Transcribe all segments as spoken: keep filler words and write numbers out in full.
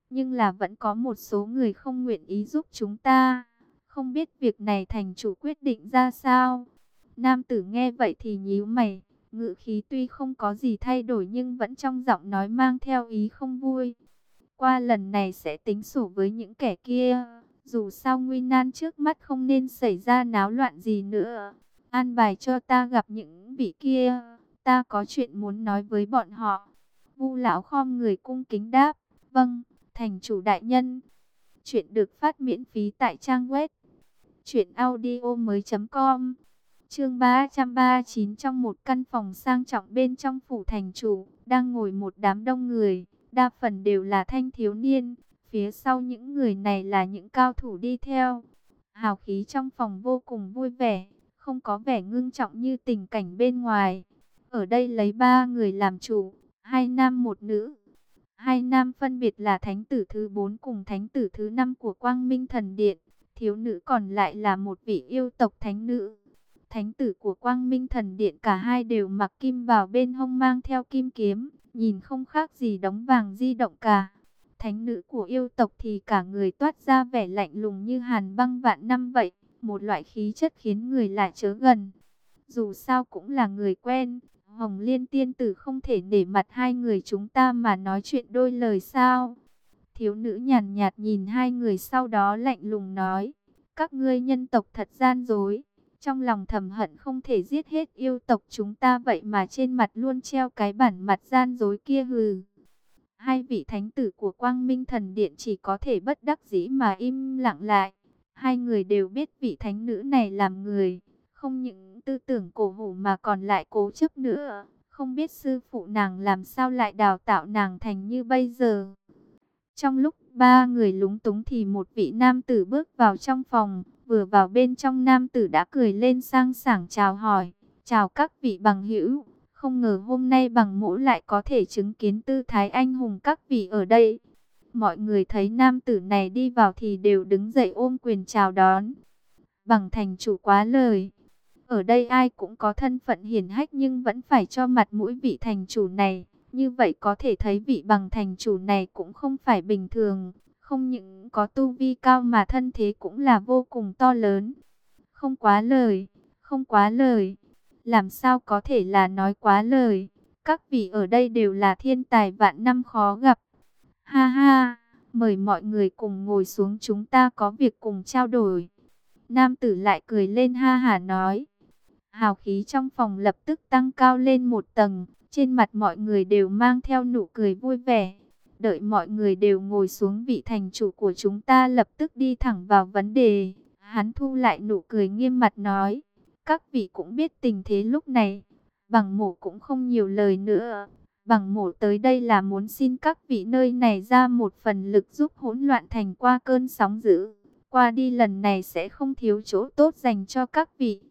nhưng là vẫn có một số người không nguyện ý giúp chúng ta. Không biết việc này thành chủ quyết định ra sao? Nam tử nghe vậy thì nhíu mày, ngữ khí tuy không có gì thay đổi nhưng vẫn trong giọng nói mang theo ý không vui. Qua lần này sẽ tính sổ với những kẻ kia, dù sao nguy nan trước mắt không nên xảy ra náo loạn gì nữa. An bài cho ta gặp những vị kia, ta có chuyện muốn nói với bọn họ. Vu lão khom người cung kính đáp, vâng, thành chủ đại nhân. Chuyện được phát miễn phí tại trang web truyện audio mới.com. Chương ba trăm ba mươi chín. Trong một căn phòng sang trọng bên trong phủ thành chủ, đang ngồi một đám đông người, đa phần đều là thanh thiếu niên. Phía sau những người này là những cao thủ đi theo. Hào khí trong phòng vô cùng vui vẻ, không có vẻ ngưng trọng như tình cảnh bên ngoài. Ở đây lấy ba người làm chủ, hai nam một nữ. Hai nam phân biệt là thánh tử thứ bốn cùng thánh tử thứ năm của Quang Minh Thần Điện. Thiếu nữ còn lại là một vị yêu tộc thánh nữ. Thánh tử của Quang Minh Thần Điện cả hai đều mặc kim bào, bên hông mang theo kim kiếm, nhìn không khác gì đống vàng di động cả. Thánh nữ của yêu tộc thì cả người toát ra vẻ lạnh lùng như hàn băng vạn năm vậy, một loại khí chất khiến người lại chớ gần. Dù sao cũng là người quen, Hồng Liên tiên tử không thể nể mặt hai người chúng ta mà nói chuyện đôi lời sao? Thiếu nữ nhàn nhạt nhìn hai người, sau đó lạnh lùng nói, các ngươi nhân tộc thật gian dối. Trong lòng thầm hận không thể giết hết yêu tộc chúng ta, vậy mà trên mặt luôn treo cái bản mặt gian dối kia hừ. Hai vị thánh tử của Quang Minh Thần Điện chỉ có thể bất đắc dĩ mà im lặng lại. Hai người đều biết vị thánh nữ này làm người, không những tư tưởng cổ hủ mà còn lại cố chấp nữa. Không biết sư phụ nàng làm sao lại đào tạo nàng thành như bây giờ. Trong lúc ba người lúng túng thì một vị nam tử bước vào trong phòng. Vừa vào bên trong, nam tử đã cười lên sang sảng chào hỏi. Chào các vị bằng hữu. Không ngờ hôm nay bằng mỗ lại có thể chứng kiến tư thái anh hùng các vị ở đây. Mọi người thấy nam tử này đi vào thì đều đứng dậy ôm quyền chào đón. Bằng thành chủ quá lời. Ở đây ai cũng có thân phận hiển hách nhưng vẫn phải cho mặt mũi vị thành chủ này. Như vậy có thể thấy vị bằng thành chủ này cũng không phải bình thường. Không những có tu vi cao mà thân thế cũng là vô cùng to lớn. Không quá lời, không quá lời. Làm sao có thể là nói quá lời. Các vị ở đây đều là thiên tài vạn năm khó gặp. Ha ha, mời mọi người cùng ngồi xuống, chúng ta có việc cùng trao đổi. Nam tử lại cười lên ha hả nói. Hào khí trong phòng lập tức tăng cao lên một tầng. Trên mặt mọi người đều mang theo nụ cười vui vẻ. Đợi mọi người đều ngồi xuống, vị thành chủ của chúng ta lập tức đi thẳng vào vấn đề. Hắn thu lại nụ cười, nghiêm mặt nói. Các vị cũng biết tình thế lúc này. Bằng mổ cũng không nhiều lời nữa. Bằng mổ tới đây là muốn xin các vị nơi này ra một phần lực giúp hỗn loạn thành qua cơn sóng dữ. Qua đi lần này sẽ không thiếu chỗ tốt dành cho các vị.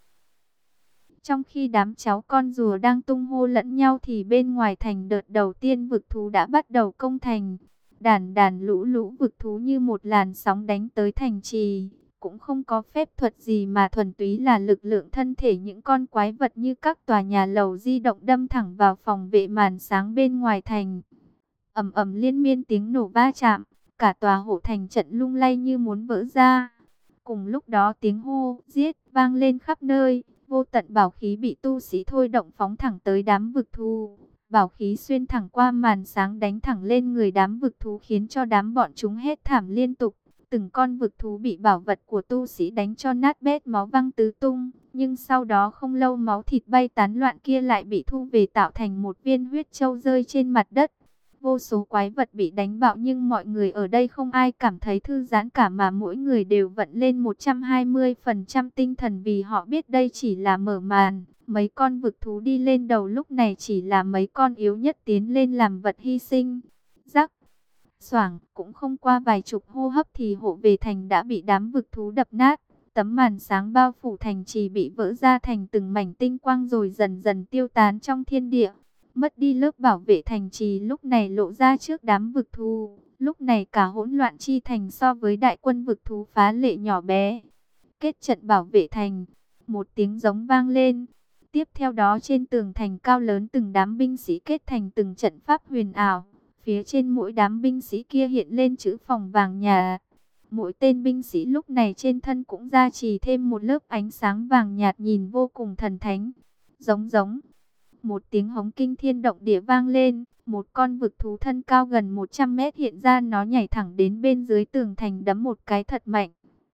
Trong khi đám cháu con rùa đang tung hô lẫn nhau thì bên ngoài thành đợt đầu tiên vực thú đã bắt đầu công thành. Đàn đàn lũ lũ vực thú như một làn sóng đánh tới thành trì. Cũng không có phép thuật gì mà thuần túy là lực lượng thân thể những con quái vật như các tòa nhà lầu di động đâm thẳng vào phòng vệ màn sáng bên ngoài thành. Ầm ầm liên miên tiếng nổ va chạm, cả tòa hộ thành trận lung lay như muốn vỡ ra. Cùng lúc đó tiếng hô, giết vang lên khắp nơi. Vô tận bảo khí bị tu sĩ thôi động phóng thẳng tới đám vực thú. Bảo khí xuyên thẳng qua màn sáng đánh thẳng lên người đám vực thú, khiến cho đám bọn chúng hét thảm liên tục. Từng con vực thú bị bảo vật của tu sĩ đánh cho nát bét, máu văng tứ tung. Nhưng sau đó không lâu, máu thịt bay tán loạn kia lại bị thu về tạo thành một viên huyết châu rơi trên mặt đất. Vô số quái vật bị đánh bạo nhưng mọi người ở đây không ai cảm thấy thư giãn cả, mà mỗi người đều vận lên một trăm hai mươi phần trăm tinh thần, vì họ biết đây chỉ là mở màn. Mấy con vực thú đi lên đầu lúc này chỉ là mấy con yếu nhất tiến lên làm vật hy sinh. Rắc, xoảng, cũng không qua vài chục hô hấp thì hộ về thành đã bị đám vực thú đập nát. Tấm màn sáng bao phủ thành trì bị vỡ ra thành từng mảnh tinh quang rồi dần dần tiêu tán trong thiên địa. Mất đi lớp bảo vệ thành trì lúc này lộ ra trước đám vực thú. Lúc này cả hỗn loạn chi thành so với đại quân vực thú phá lệ nhỏ bé. Kết trận bảo vệ thành. Một tiếng giống vang lên. Tiếp theo đó trên tường thành cao lớn từng đám binh sĩ kết thành từng trận pháp huyền ảo. phía trên mỗi đám binh sĩ kia hiện lên chữ phòng vàng nhà. Mỗi tên binh sĩ lúc này trên thân cũng gia trì thêm một lớp ánh sáng vàng nhạt nhìn vô cùng thần thánh. Giống giống. Một tiếng hống kinh thiên động địa vang lên. Một con vực thú thân cao gần một trăm mét hiện ra, nó nhảy thẳng đến bên dưới tường thành đấm một cái thật mạnh.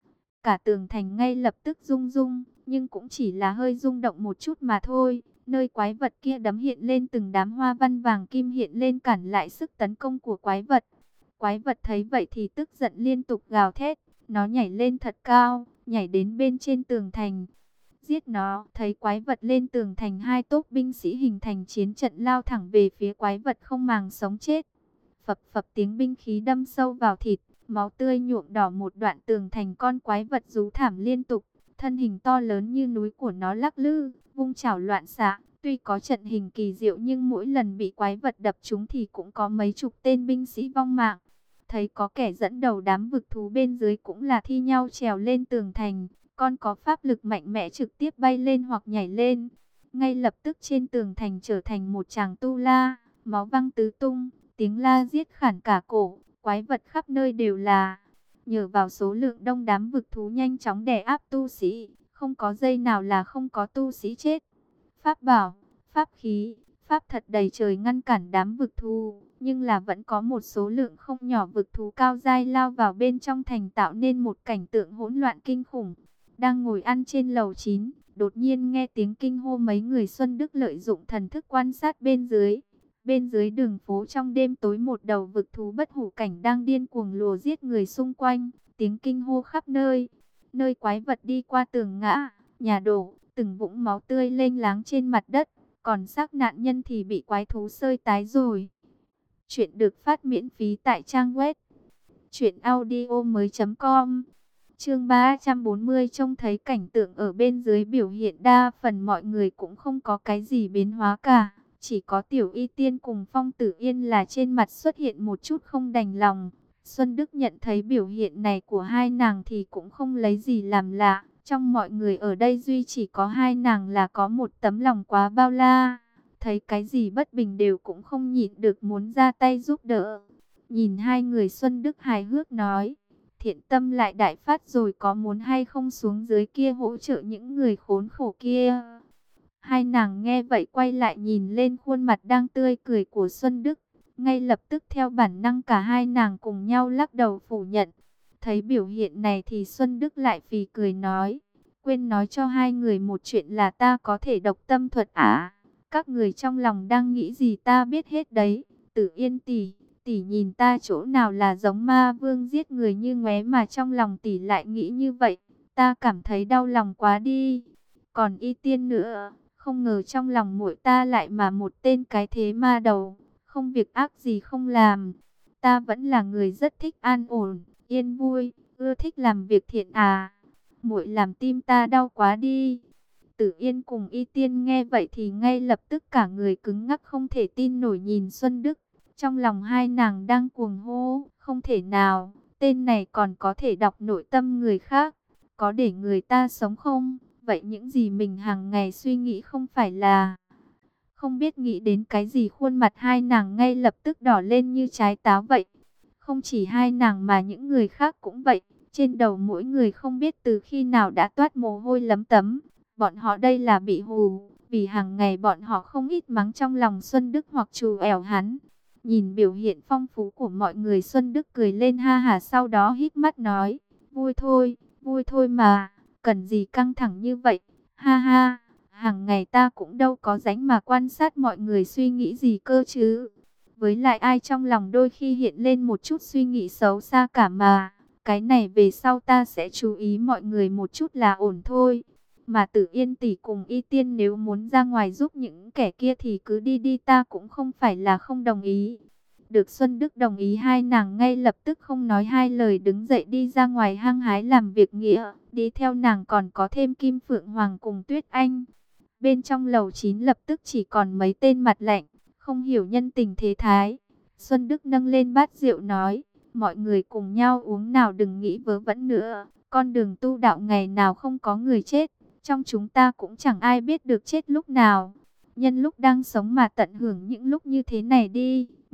Cả tường thành ngay lập tức rung rung, nhưng cũng chỉ là hơi rung động một chút mà thôi. Nơi quái vật kia đấm hiện lên từng đám hoa văn vàng kim hiện lên cản lại sức tấn công của quái vật. Quái vật thấy vậy thì tức giận liên tục gào thét. Nó nhảy lên thật cao, nhảy đến bên trên tường thành. Giết nó, thấy quái vật lên tường thành, hai tốp binh sĩ hình thành chiến trận lao thẳng về phía quái vật không màng sống chết. Phập phập tiếng binh khí đâm sâu vào thịt, máu tươi nhuộm đỏ một đoạn tường thành, con quái vật rú thảm liên tục. Thân hình to lớn như núi của nó lắc lư, vung chảo loạn xạ. Tuy có trận hình kỳ diệu nhưng mỗi lần bị quái vật đập trúng thì cũng có mấy chục tên binh sĩ vong mạng. Thấy có kẻ dẫn đầu đám vực thú bên dưới cũng là thi nhau trèo lên tường thành. Con có pháp lực mạnh mẽ trực tiếp bay lên hoặc nhảy lên. Ngay lập tức trên tường thành trở thành một tràng tu la, máu văng tứ tung, tiếng la giết khản cả cổ, quái vật khắp nơi đều là. Nhờ vào số lượng đông đám vực thú nhanh chóng đè áp tu sĩ, không có giây nào là không có tu sĩ chết. Pháp bảo, pháp khí, pháp thật đầy trời ngăn cản đám vực thú, nhưng là vẫn có một số lượng không nhỏ vực thú cao dai lao vào bên trong thành, tạo nên một cảnh tượng hỗn loạn kinh khủng. Đang ngồi ăn trên lầu chín, đột nhiên nghe tiếng kinh hô, mấy người Xuân Đức lợi dụng thần thức quan sát bên dưới. Bên dưới đường phố trong đêm tối, một đầu vực thú bất hủ cảnh đang điên cuồng lùa giết người xung quanh, tiếng kinh hô khắp nơi. Nơi quái vật đi qua tường ngã, nhà đổ, từng vũng máu tươi lênh láng trên mặt đất, còn xác nạn nhân thì bị quái thú xơi tái rồi. Chuyện được phát miễn phí tại trang web truyện audio mới chấm com. Chương ba trăm bốn mươi, trông thấy cảnh tượng ở bên dưới biểu hiện, đa phần mọi người cũng không có cái gì biến hóa cả. Chỉ có Tiểu Y Tiên cùng Phong Tử Yên là trên mặt xuất hiện một chút không đành lòng. Xuân Đức nhận thấy biểu hiện này của hai nàng thì cũng không lấy gì làm lạ. Trong mọi người ở đây duy chỉ có hai nàng là có một tấm lòng quá bao la. Thấy cái gì bất bình đều cũng không nhịn được muốn ra tay giúp đỡ. Nhìn hai người, Xuân Đức hài hước nói: thiện tâm lại đại phát rồi, có muốn hay không xuống dưới kia hỗ trợ những người khốn khổ kia? Hai nàng nghe vậy quay lại nhìn lên khuôn mặt đang tươi cười của Xuân Đức. Ngay lập tức theo bản năng cả hai nàng cùng nhau lắc đầu phủ nhận. Thấy biểu hiện này thì Xuân Đức lại phì cười nói: quên nói cho hai người một chuyện là ta có thể độc tâm thuật à? Các người trong lòng đang nghĩ gì ta biết hết đấy. Tử Yên tỷ, tỷ nhìn ta chỗ nào là giống ma vương giết người như ngoé mà trong lòng tỷ lại nghĩ như vậy, ta cảm thấy đau lòng quá đi. Còn Y Tiên nữa, không ngờ trong lòng muội ta lại mà một tên cái thế ma đầu, không việc ác gì không làm. Ta vẫn là người rất thích an ổn, yên vui, ưa thích làm việc thiện à. Muội làm tim ta đau quá đi. Tử Yên cùng Y Tiên nghe vậy thì ngay lập tức cả người cứng ngắc, không thể tin nổi nhìn Xuân Đức. Trong lòng hai nàng đang cuồng hô, không thể nào, tên này còn có thể đọc nội tâm người khác, có để người ta sống không? Vậy những gì mình hàng ngày suy nghĩ không phải là... Không biết nghĩ đến cái gì, khuôn mặt hai nàng ngay lập tức đỏ lên như trái táo vậy. Không chỉ hai nàng mà những người khác cũng vậy, trên đầu mỗi người không biết từ khi nào đã toát mồ hôi lấm tấm. Bọn họ đây là bị hù, vì hàng ngày bọn họ không ít mắng trong lòng Xuân Đức hoặc trù ẻo hắn. Nhìn biểu hiện phong phú của mọi người, Xuân Đức cười lên ha hả, sau đó híp mắt nói: vui thôi, vui thôi mà, cần gì căng thẳng như vậy, ha ha, hàng ngày ta cũng đâu có rảnh mà quan sát mọi người suy nghĩ gì cơ chứ. Với lại ai trong lòng đôi khi hiện lên một chút suy nghĩ xấu xa cả mà, cái này về sau ta sẽ chú ý mọi người một chút là ổn thôi. Mà Tử Yên tỷ cùng Y Tiên nếu muốn ra ngoài giúp những kẻ kia thì cứ đi đi, ta cũng không phải là không đồng ý. Được Xuân Đức đồng ý, hai nàng ngay lập tức không nói hai lời đứng dậy đi ra ngoài hăng hái làm việc nghĩa. Đi theo nàng còn có thêm Kim Phượng Hoàng cùng Tuyết Anh. Bên trong lầu chín lập tức chỉ còn mấy tên mặt lạnh, không hiểu nhân tình thế thái. Xuân Đức nâng lên bát rượu nói: mọi người cùng nhau uống nào, đừng nghĩ vớ vẩn nữa. Con đường tu đạo ngày nào không có người chết, trong chúng ta cũng chẳng ai biết được chết lúc nào. Nhân lúc đang sống mà tận hưởng những lúc như thế này đi.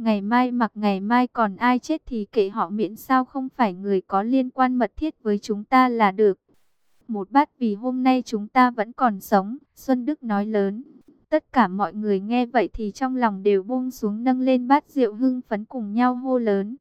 Ngày mai mặc ngày mai, còn ai chết thì kệ họ, miễn sao không phải người có liên quan mật thiết với chúng ta là được. Một bát vì hôm nay chúng ta vẫn còn sống, Xuân Đức nói lớn. Tất cả mọi người nghe vậy thì trong lòng đều buông xuống, nâng lên bát rượu hưng phấn cùng nhau hô lớn.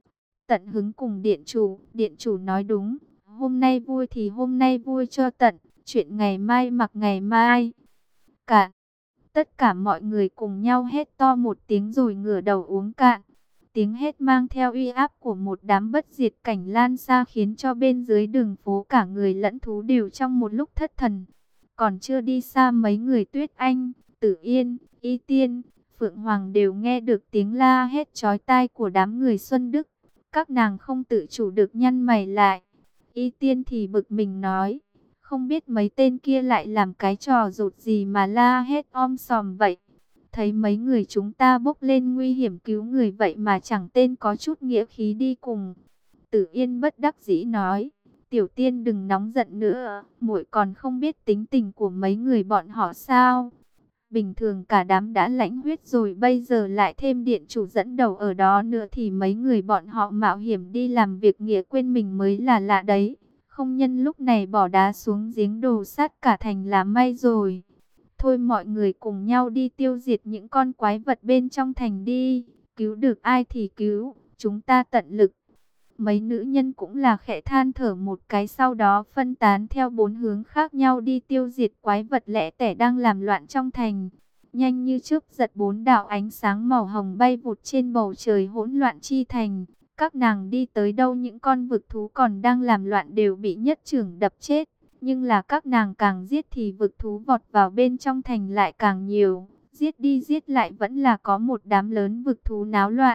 Tận hứng cùng điện chủ, điện chủ nói đúng, hôm nay vui thì hôm nay vui cho tận, chuyện ngày mai mặc ngày mai. Cạn. Tất cả mọi người cùng nhau hét to một tiếng rồi ngửa đầu uống cạn. Tiếng hét mang theo uy áp của một đám bất diệt cảnh lan xa, khiến cho bên dưới đường phố cả người lẫn thú đều trong một lúc thất thần. Còn chưa đi xa mấy người Tuyết Anh, Tử Yên, Y Tiên, Phượng Hoàng đều nghe được tiếng la hét chói tai của đám người Xuân Đức. Các nàng không tự chủ được nhăn mày lại. Y Tiên thì bực mình nói, không biết mấy tên kia lại làm cái trò rụt gì mà la hét om sòm vậy. Thấy mấy người chúng ta bốc lên nguy hiểm cứu người vậy mà chẳng tên có chút nghĩa khí đi cùng. Tử Yên bất đắc dĩ nói, Tiểu Tiên đừng nóng giận nữa, muội còn không biết tính tình của mấy người bọn họ sao. Bình thường cả đám đã lãnh huyết rồi, bây giờ lại thêm điện chủ dẫn đầu ở đó nữa thì mấy người bọn họ mạo hiểm đi làm việc nghĩa quên mình mới là lạ đấy. Không nhân lúc này bỏ đá xuống giếng đổ sát cả thành là may rồi. Thôi mọi người cùng nhau đi tiêu diệt những con quái vật bên trong thành đi. Cứu được ai thì cứu, chúng ta tận lực. Mấy nữ nhân cũng là khẽ than thở một cái, sau đó phân tán theo bốn hướng khác nhau đi tiêu diệt quái vật lẻ tẻ đang làm loạn trong thành. Nhanh như chớp giật, bốn đạo ánh sáng màu hồng bay vụt trên bầu trời hỗn loạn chi thành. Các nàng đi tới đâu những con vực thú còn đang làm loạn đều bị nhất chưởng đập chết. Nhưng là các nàng càng giết thì vực thú vọt vào bên trong thành lại càng nhiều. Giết đi giết lại vẫn là có một đám lớn vực thú náo loạn.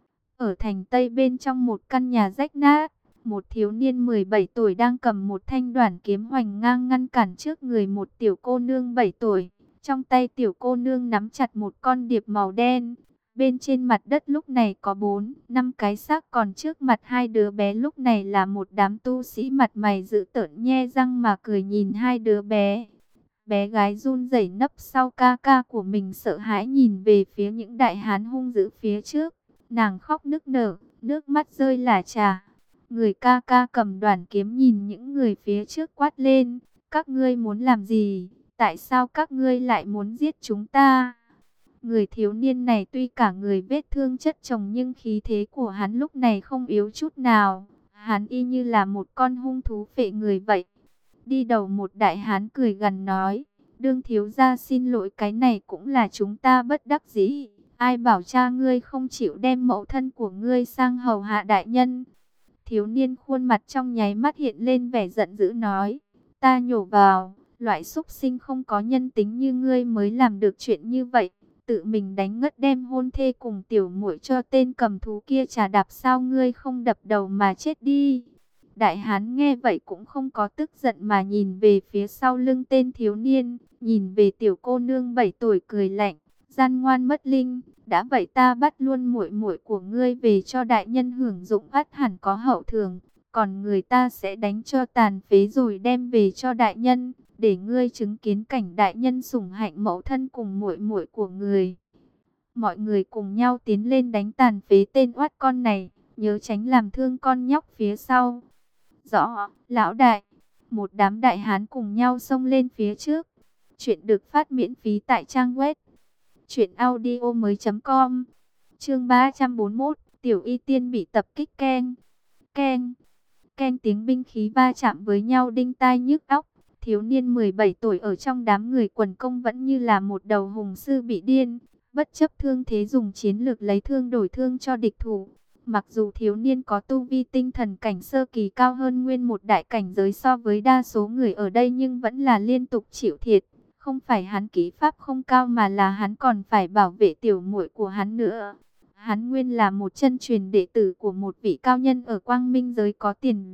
Ở thành Tây bên trong một căn nhà rách nát, một thiếu niên mười bảy tuổi đang cầm một thanh đoản kiếm hoành ngang ngăn cản trước người một tiểu cô nương bảy tuổi. Trong tay tiểu cô nương nắm chặt một con điệp màu đen. Bên trên mặt đất lúc này có bốn, năm cái xác, còn trước mặt hai đứa bé lúc này là một đám tu sĩ mặt mày dữ tợn nhe răng mà cười nhìn hai đứa bé. Bé gái run rẩy nấp sau ca ca của mình, sợ hãi nhìn về phía những đại hán hung dữ phía trước. Nàng khóc nức nở, nước mắt rơi lả chả. Người ca ca cầm đoản kiếm nhìn những người phía trước quát lên, các ngươi muốn làm gì? Tại sao các ngươi lại muốn giết chúng ta? Người thiếu niên này tuy cả người vết thương chất chồng nhưng khí thế của hắn lúc này không yếu chút nào. Hắn y như là một con hung thú phệ người vậy. Đi đầu một đại hán cười gằn nói, đương thiếu gia xin lỗi, cái này cũng là chúng ta bất đắc dĩ. Ai bảo cha ngươi không chịu đem mẫu thân của ngươi sang hầu hạ đại nhân? Thiếu niên khuôn mặt trong nháy mắt hiện lên vẻ giận dữ nói, ta nhổ vào, loại súc sinh không có nhân tính như ngươi mới làm được chuyện như vậy. Tự mình đánh ngất đem hôn thê cùng tiểu muội cho tên cầm thú kia trà đạp, sao ngươi không đập đầu mà chết đi? Đại hán nghe vậy cũng không có tức giận mà nhìn về phía sau lưng tên thiếu niên, nhìn về tiểu cô nương bảy tuổi cười lạnh, gian ngoan mất linh, đã vậy ta bắt luôn muội muội của ngươi về cho đại nhân hưởng dụng, ắt hẳn có hậu thường, còn người ta sẽ đánh cho tàn phế rồi đem về cho đại nhân, để ngươi chứng kiến cảnh đại nhân sủng hạnh mẫu thân cùng muội muội của người. Mọi người cùng nhau tiến lên đánh tàn phế tên oát con này, nhớ tránh làm thương con nhóc phía sau. Rõ, lão đại. Một đám đại hán cùng nhau xông lên phía trước. Chuyện được phát miễn phí tại trang web truyện audio mới chấm com. Chương ba trăm bốn mươi mốt, Tiểu Y Tiên bị tập kích. Keng, keng, keng, tiếng binh khí va chạm với nhau đinh tai nhức óc. Thiếu niên mười bảy tuổi ở trong đám người quần công vẫn như là một đầu hùng sư bị điên, bất chấp thương thế dùng chiến lược lấy thương đổi thương cho địch thủ. Mặc dù thiếu niên có tu vi tinh thần cảnh sơ kỳ cao hơn nguyên một đại cảnh giới so với đa số người ở đây, nhưng vẫn là liên tục chịu thiệt. Không phải hắn kỹ pháp không cao mà là hắn còn phải bảo vệ tiểu muội của hắn nữa. Hắn nguyên là một chân truyền đệ tử của một vị cao nhân ở Quang Minh giới có tiền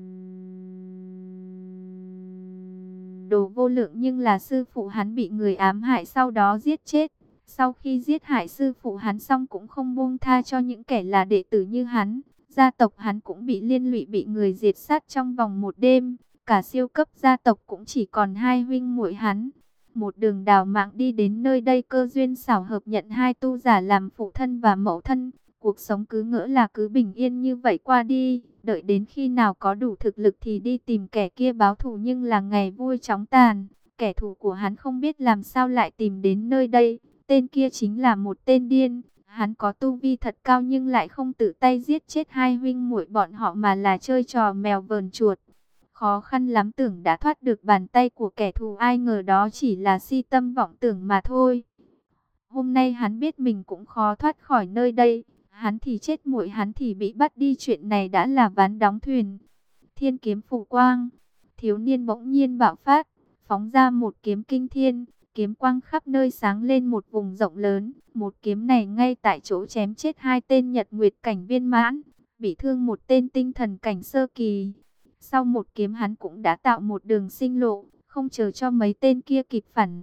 đồ vô lượng, nhưng là sư phụ hắn bị người ám hại sau đó giết chết. Sau khi giết hại sư phụ hắn xong cũng không buông tha cho những kẻ là đệ tử như hắn. Gia tộc hắn cũng bị liên lụy, bị người diệt sát trong vòng một đêm. Cả siêu cấp gia tộc cũng chỉ còn hai huynh muội hắn. một đường đào mạng đi đến nơi đây, cơ duyên xảo hợp nhận hai tu giả làm phụ thân và mẫu thân. Cuộc sống cứ ngỡ là cứ bình yên như vậy qua đi, đợi đến khi nào có đủ thực lực thì đi tìm kẻ kia báo thù, nhưng là ngày vui chóng tàn. Kẻ thù của hắn không biết làm sao lại tìm đến nơi đây, tên kia chính là một tên điên. Hắn có tu vi thật cao nhưng lại không tự tay giết chết hai huynh muội bọn họ mà là chơi trò mèo vờn chuột. Khó khăn lắm tưởng đã thoát được bàn tay của kẻ thù, ai ngờ đó chỉ là si tâm vọng tưởng mà thôi. Hôm nay hắn biết mình cũng khó thoát khỏi nơi đây. Hắn thì chết muội, hắn thì bị bắt đi, chuyện này đã là ván đóng thuyền. Thiên kiếm phủ quang, thiếu niên bỗng nhiên bạo phát, phóng ra một kiếm kinh thiên, kiếm quang khắp nơi sáng lên một vùng rộng lớn. Một kiếm này ngay tại chỗ chém chết hai tên nhật nguyệt cảnh viên mãn, bị thương một tên tinh thần cảnh sơ kỳ. Sau một kiếm hắn cũng đã tạo một đường sinh lộ, không chờ cho mấy tên kia kịp phản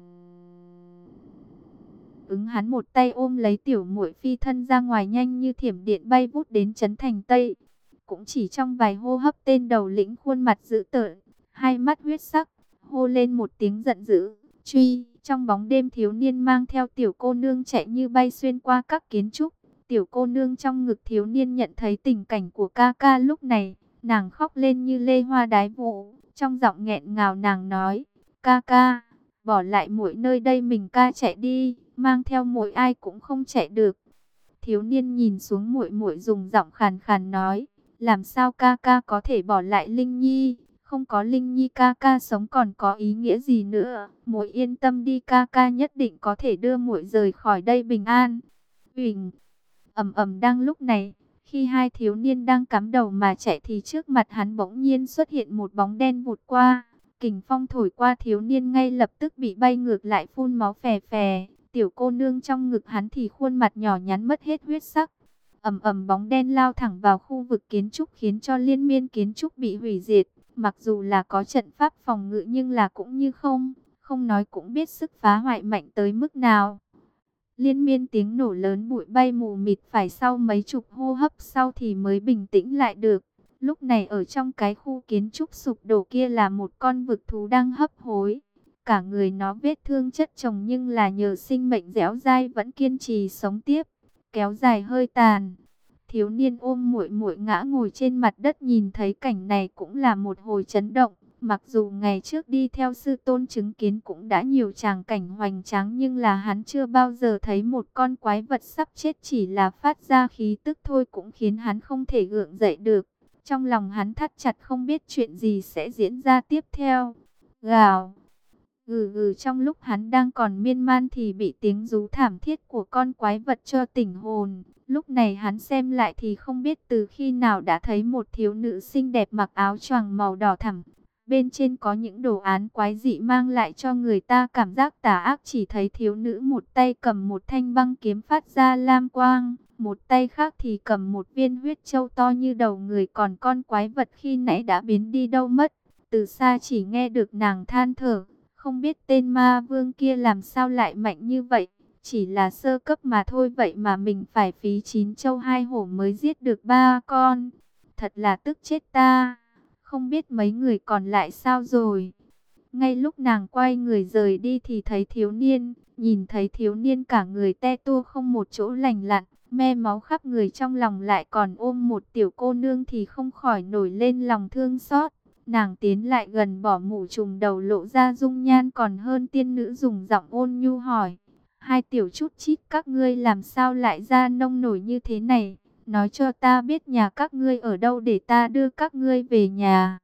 ứng, hắn một tay ôm lấy tiểu muội phi thân ra ngoài, nhanh như thiểm điện bay vút đến trấn thành Tây. Cũng chỉ trong vài hô hấp, tên đầu lĩnh khuôn mặt dữ tợn, hai mắt huyết sắc, hô lên một tiếng giận dữ, truy. Trong bóng đêm, thiếu niên mang theo tiểu cô nương chạy như bay xuyên qua các kiến trúc. Tiểu cô nương trong ngực thiếu niên nhận thấy tình cảnh của ca ca lúc này, nàng khóc lên như lê hoa đái vũ, trong giọng nghẹn ngào nàng nói: "Ca ca, bỏ lại muội nơi đây, mình ca chạy đi, mang theo muội ai cũng không chạy được." Thiếu niên nhìn xuống muội muội, dùng giọng khàn khàn nói: "Làm sao ca ca có thể bỏ lại Linh Nhi? Không có Linh Nhi ca ca sống còn có ý nghĩa gì nữa? Muội yên tâm đi, ca ca nhất định có thể đưa muội rời khỏi đây bình an." Huỳnh, ầm ầm. Đang lúc này, khi hai thiếu niên đang cắm đầu mà chạy thì trước mặt hắn bỗng nhiên xuất hiện một bóng đen vụt qua. Kình phong thổi qua, thiếu niên ngay lập tức bị bay ngược lại, phun máu phè phè. Tiểu cô nương trong ngực hắn thì khuôn mặt nhỏ nhắn mất hết huyết sắc. Ầm ầm, bóng đen lao thẳng vào khu vực kiến trúc khiến cho liên miên kiến trúc bị hủy diệt. Mặc dù là có trận pháp phòng ngự nhưng là cũng như không, không nói cũng biết sức phá hoại mạnh tới mức nào. Liên miên tiếng nổ lớn, bụi bay mù mịt, phải sau mấy chục hô hấp sau thì mới bình tĩnh lại được. Lúc này ở trong cái khu kiến trúc sụp đổ kia là một con vực thú đang hấp hối. Cả người nó vết thương chất chồng nhưng là nhờ sinh mệnh dẻo dai vẫn kiên trì sống tiếp, kéo dài hơi tàn. Thiếu niên ôm muội muội ngã ngồi trên mặt đất, nhìn thấy cảnh này cũng là một hồi chấn động. Mặc dù ngày trước đi theo sư tôn chứng kiến cũng đã nhiều tràng cảnh hoành tráng, nhưng là hắn chưa bao giờ thấy một con quái vật sắp chết chỉ là phát ra khí tức thôi cũng khiến hắn không thể gượng dậy được. Trong lòng hắn thắt chặt, không biết chuyện gì sẽ diễn ra tiếp theo. Gào, gừ gừ, trong lúc hắn đang còn miên man thì bị tiếng rú thảm thiết của con quái vật cho tỉnh hồn. Lúc này hắn xem lại thì không biết từ khi nào đã thấy một thiếu nữ xinh đẹp mặc áo choàng màu đỏ thẳm. Bên trên có những đồ án quái dị mang lại cho người ta cảm giác tà ác. Chỉ thấy thiếu nữ một tay cầm một thanh băng kiếm phát ra lam quang, một tay khác thì cầm một viên huyết châu to như đầu người. Còn con quái vật khi nãy đã biến đi đâu mất. Từ xa chỉ nghe được nàng than thở, không biết tên ma vương kia làm sao lại mạnh như vậy. Chỉ là sơ cấp mà thôi, vậy mà mình phải phí chín châu hai hổ mới giết được ba con. Thật là tức chết ta. Không biết mấy người còn lại sao rồi. Ngay lúc nàng quay người rời đi thì thấy thiếu niên. Nhìn thấy thiếu niên cả người te tua không một chỗ lành lặn, me máu khắp người, trong lòng lại còn ôm một tiểu cô nương thì không khỏi nổi lên lòng thương xót. Nàng tiến lại gần, bỏ mũ trùm đầu, lộ ra dung nhan còn hơn tiên nữ, dùng giọng ôn nhu hỏi: "Hai tiểu chút chít các ngươi làm sao lại ra nông nổi như thế này? Nói cho ta biết nhà các ngươi ở đâu để ta đưa các ngươi về nhà.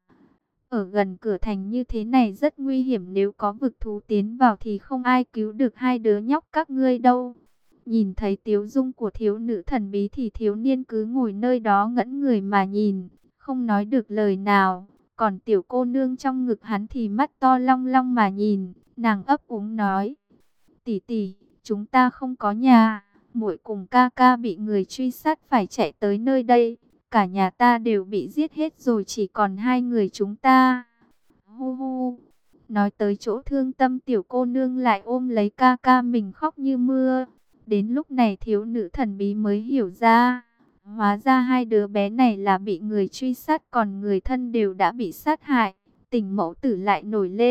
Ở gần cửa thành như thế này rất nguy hiểm, nếu có vực thú tiến vào thì không ai cứu được hai đứa nhóc các ngươi đâu." Nhìn thấy tiếu dung của thiếu nữ thần bí thì thiếu niên cứ ngồi nơi đó ngẩn người mà nhìn, không nói được lời nào. Còn tiểu cô nương trong ngực hắn thì mắt to long long mà nhìn, nàng ấp úng nói: "Tỷ tỷ, chúng ta không có nhà, muội cùng ca ca bị người truy sát phải chạy tới nơi đây, cả nhà ta đều bị giết hết rồi, chỉ còn hai người chúng ta." Hu hu. Nói tới chỗ thương tâm, tiểu cô nương lại ôm lấy ca ca mình khóc như mưa. Đến lúc này thiếu nữ thần bí mới hiểu ra, hóa ra hai đứa bé này là bị người truy sát, còn người thân đều đã bị sát hại. Tình mẫu tử lại nổi lên,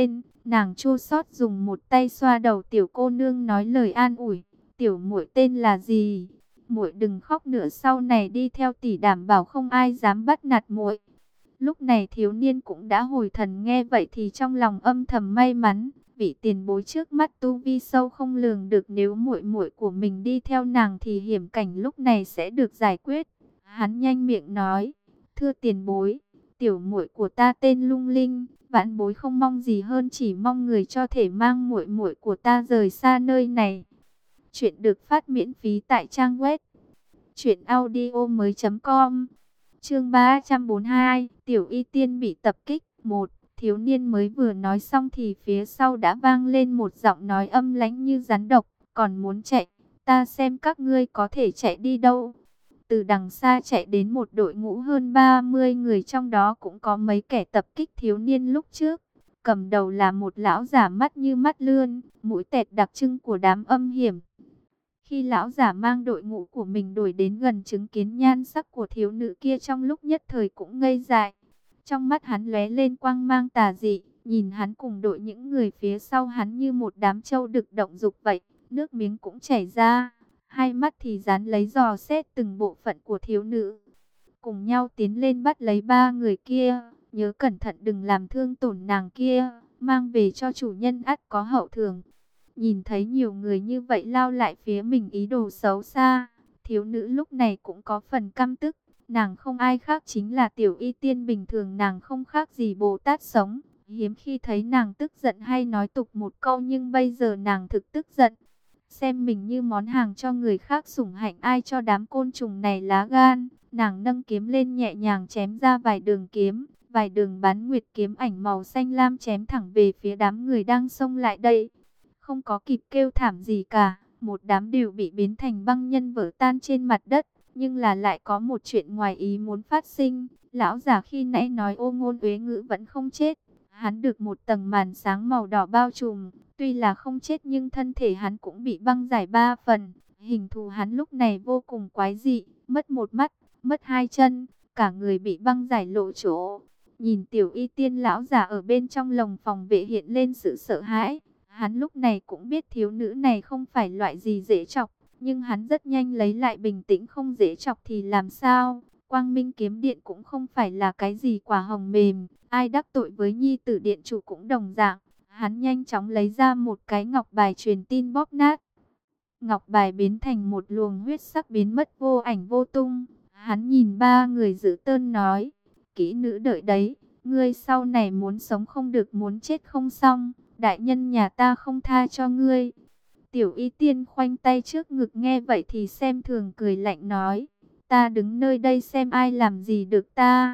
Nàng chua xót dùng một tay xoa đầu tiểu cô nương, nói lời an ủi. Tiểu muội tên là gì? Muội đừng khóc nữa, sau này đi theo tỷ đảm bảo không ai dám bắt nạt muội. Lúc này thiếu niên cũng đã hồi thần, nghe vậy thì trong lòng âm thầm may mắn, vị tiền bối trước mắt tu vi sâu không lường được, nếu muội muội của mình đi theo nàng thì hiểm cảnh lúc này sẽ được giải quyết. Hắn nhanh miệng nói, thưa tiền bối, tiểu muội của ta tên Lung Linh, vãn bối không mong gì hơn, chỉ mong người cho thể mang muội muội của ta rời xa nơi này. Chuyện được phát miễn phí tại trang web truyện audio mới chấm com. Chương ba trăm bốn mươi hai, Tiểu Y Tiên bị tập kích. Một, thiếu niên mới vừa nói xong thì phía sau đã vang lên một giọng nói âm lãnh như rắn độc, còn muốn chạy, ta xem các ngươi có thể chạy đi đâu. Từ đằng xa chạy đến một đội ngũ hơn ba mươi người, trong đó cũng có mấy kẻ tập kích thiếu niên lúc trước. Cầm đầu là một lão giả mắt như mắt lươn, mũi tẹt đặc trưng của đám âm hiểm. Khi lão giả mang đội ngũ của mình đuổi đến gần, chứng kiến nhan sắc của thiếu nữ kia, trong lúc nhất thời cũng ngây dại. Trong mắt hắn lóe lên quang mang tà dị, nhìn hắn cùng đội những người phía sau hắn như một đám trâu đực động dục vậy, nước miếng cũng chảy ra, hai mắt thì dán lấy dò xét từng bộ phận của thiếu nữ. Cùng nhau tiến lên bắt lấy ba người kia, nhớ cẩn thận đừng làm thương tổn nàng kia, mang về cho chủ nhân ắt có hậu thưởng. Nhìn thấy nhiều người như vậy lao lại phía mình ý đồ xấu xa, thiếu nữ lúc này cũng có phần căm tức. Nàng không ai khác chính là Tiểu Y Tiên, bình thường nàng không khác gì Bồ Tát sống. Hiếm khi thấy nàng tức giận hay nói tục một câu, nhưng bây giờ nàng thực tức giận. Xem mình như món hàng cho người khác sủng hạnh, ai cho đám côn trùng này lá gan. Nàng nâng kiếm lên nhẹ nhàng chém ra vài đường kiếm, vài đường bán nguyệt kiếm ảnh màu xanh lam chém thẳng về phía đám người đang xông lại đây. Không có kịp kêu thảm gì cả, một đám đều bị biến thành băng nhân vỡ tan trên mặt đất. Nhưng là lại có một chuyện ngoài ý muốn phát sinh. Lão già khi nãy nói ô ngôn uế ngữ vẫn không chết. Hắn được một tầng màn sáng màu đỏ bao trùm. Tuy là không chết nhưng thân thể hắn cũng bị băng giải ba phần. Hình thù hắn lúc này vô cùng quái dị. Mất một mắt, mất hai chân, cả người bị băng giải lộ chỗ. Nhìn Tiểu Y Tiên, lão già ở bên trong lồng phòng vệ hiện lên sự sợ hãi. Hắn lúc này cũng biết thiếu nữ này không phải loại gì dễ chọc. Nhưng hắn rất nhanh lấy lại bình tĩnh, không dễ chọc thì làm sao? Quang Minh Kiếm Điện cũng không phải là cái gì quả hồng mềm, ai đắc tội với nhi tử điện chủ cũng đồng dạng. Hắn nhanh chóng lấy ra một cái ngọc bài truyền tin bóp nát. Ngọc bài biến thành một luồng huyết sắc biến mất vô ảnh vô tung. Hắn nhìn ba người giữ tơn nói, kỹ nữ đợi đấy, ngươi sau này muốn sống không được, muốn chết không xong, đại nhân nhà ta không tha cho ngươi. Tiểu Y Tiên khoanh tay trước ngực, nghe vậy thì xem thường cười lạnh nói, ta đứng nơi đây xem ai làm gì được ta.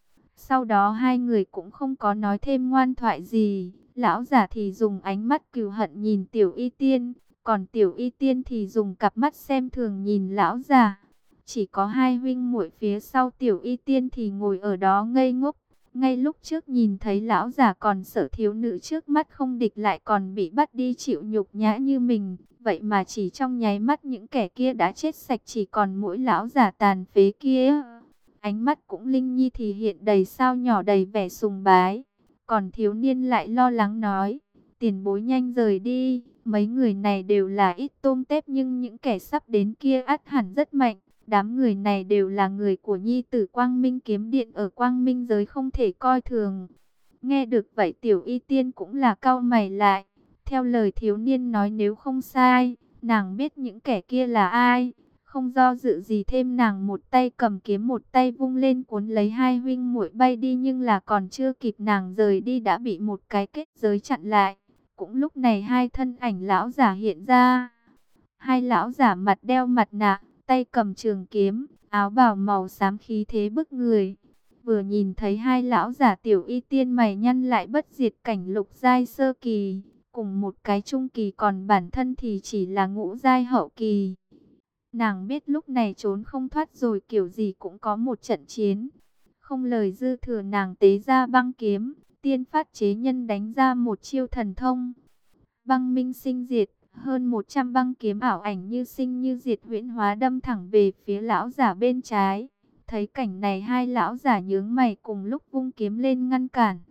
Sau đó hai người cũng không có nói thêm ngoan thoại gì. Lão giả thì dùng ánh mắt cừu hận nhìn Tiểu Y Tiên, còn Tiểu Y Tiên thì dùng cặp mắt xem thường nhìn lão già. Chỉ có hai huynh muội phía sau Tiểu Y Tiên thì ngồi ở đó ngây ngốc. Ngay lúc trước nhìn thấy lão già còn sợ thiếu nữ trước mắt không địch lại còn bị bắt đi chịu nhục nhã như mình. Vậy mà chỉ trong nháy mắt những kẻ kia đã chết sạch, chỉ còn mỗi lão già tàn phế kia. Ánh mắt cũng Linh Nhi thì hiện đầy sao nhỏ, đầy vẻ sùng bái. Còn thiếu niên lại lo lắng nói, tiền bối nhanh rời đi. Mấy người này đều là ít tôm tép, nhưng những kẻ sắp đến kia ắt hẳn rất mạnh. Đám người này đều là người của nhi tử Quang Minh Kiếm Điện ở Quang Minh giới, không thể coi thường. Nghe được vậy Tiểu Y Tiên cũng là cau mày lại. Theo lời thiếu niên nói nếu không sai, nàng biết những kẻ kia là ai. Không do dự gì thêm, nàng một tay cầm kiếm một tay vung lên cuốn lấy hai huynh muội bay đi. Nhưng là còn chưa kịp nàng rời đi đã bị một cái kết giới chặn lại. Cũng lúc này hai thân ảnh lão giả hiện ra. Hai lão giả mặt đeo mặt nạ, tay cầm trường kiếm, áo bào màu xám khí thế bức người. Vừa nhìn thấy hai lão giả, Tiểu Y Tiên mày nhăn lại, bất diệt cảnh lục giai sơ kỳ, cùng một cái trung kỳ, còn bản thân thì chỉ là ngũ giai hậu kỳ. Nàng biết lúc này trốn không thoát rồi, kiểu gì cũng có một trận chiến. Không lời dư thừa, nàng tế ra băng kiếm, tiên phát chế nhân đánh ra một chiêu thần thông. Băng minh sinh diệt, hơn một trăm băng kiếm ảo ảnh như sinh như diệt huyễn hóa đâm thẳng về phía lão giả bên trái. Thấy cảnh này hai lão giả nhướng mày cùng lúc vung kiếm lên ngăn cản.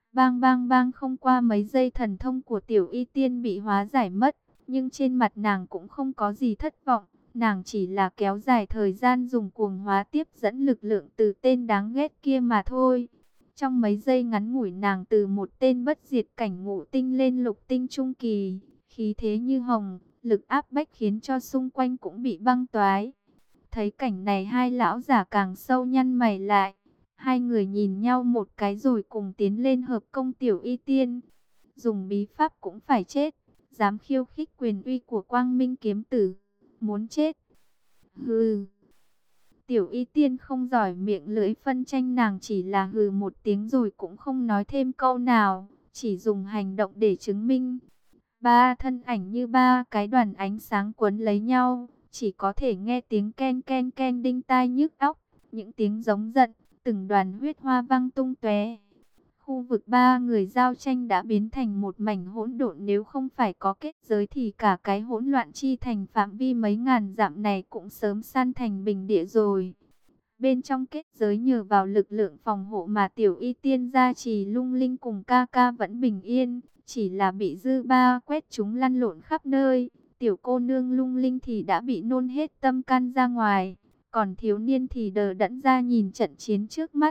Bang bang bang, không qua mấy giây thần thông của Tiểu Y Tiên bị hóa giải mất, nhưng trên mặt nàng cũng không có gì thất vọng. Nàng chỉ là kéo dài thời gian dùng cuồng hóa tiếp dẫn lực lượng từ tên đáng ghét kia mà thôi. Trong mấy giây ngắn ngủi, nàng từ một tên bất diệt cảnh ngũ tinh lên lục tinh trung kỳ, khí thế như hồng, lực áp bách khiến cho xung quanh cũng bị băng toái. Thấy cảnh này, hai lão giả càng sâu nhăn mày lại. Hai người nhìn nhau một cái rồi cùng tiến lên hợp công Tiểu Y Tiên. Dùng bí pháp cũng phải chết, dám khiêu khích quyền uy của Quang Minh kiếm tử, muốn chết. Hừ. Tiểu Y Tiên không giỏi miệng lưỡi phân tranh, nàng chỉ là hừ một tiếng rồi cũng không nói thêm câu nào, chỉ dùng hành động để chứng minh. Ba thân ảnh như ba cái đoàn ánh sáng quấn lấy nhau, chỉ có thể nghe tiếng ken ken ken đinh tai nhức óc, những tiếng giống giận, từng đoàn huyết hoa văng tung tóe. Khu vực ba người giao tranh đã biến thành một mảnh hỗn độn, nếu không phải có kết giới thì cả cái hỗn loạn chi thành phạm vi mấy ngàn dặm này cũng sớm san thành bình địa rồi. Bên trong kết giới, nhờ vào lực lượng phòng hộ mà Tiểu Y Tiên gia trì, Lung Linh cùng ca ca vẫn bình yên, chỉ là bị dư ba quét chúng lăn lộn khắp nơi. Tiểu cô nương Lung Linh thì đã bị nôn hết tâm can ra ngoài, còn thiếu niên thì đờ đẫn ra nhìn trận chiến trước mắt.